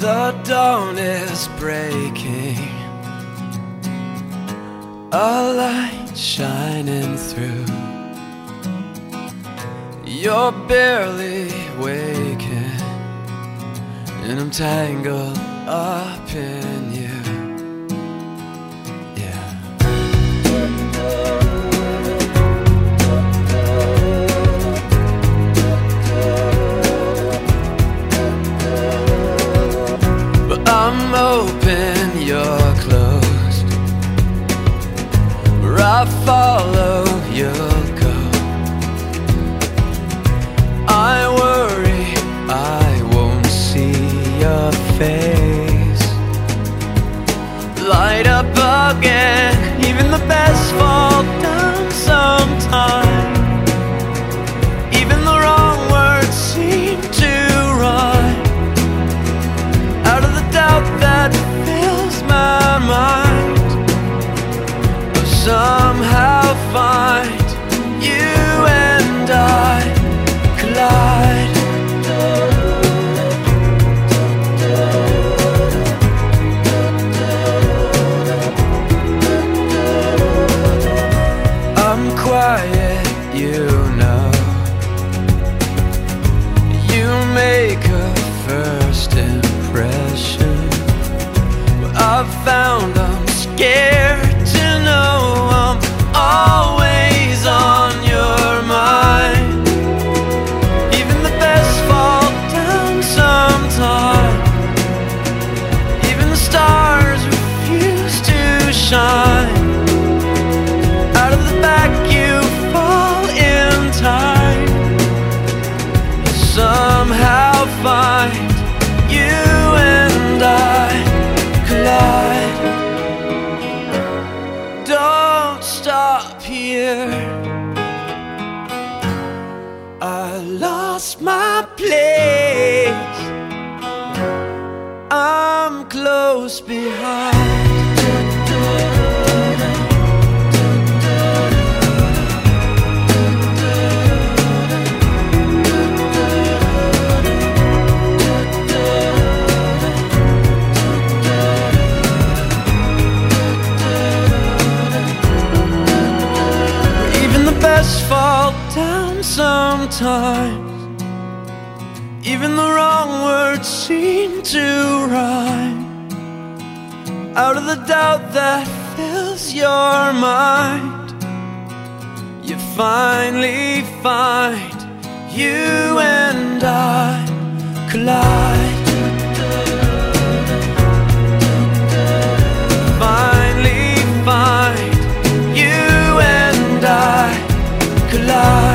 The dawn is breaking, a light shining through. You're barely waking, and I'm tangled up in you. Yeah. But I'm open, you're closed. Where I follow, you'll go. I worry I won't see your face light up again. Even the best fall down sometime. Even the wrong words seem to rhyme. Out of the doubt that fills my mind, I'll somehow find you and I collide. I'm quiet, you know. You make a first impression, but I've found I'm scared to know I'm always on your mind. Even the best fall down sometime. Even the stars refuse to shine. Out of the back you fall in time. You somehow find you and I collide. Don't stop here. I lost my place. I'm close behind. Even the best fall down sometimes. Even the wrong words seem to rhyme. Out of the doubt that fills your mind, you finally find you and I collide. Finally find you and I collide.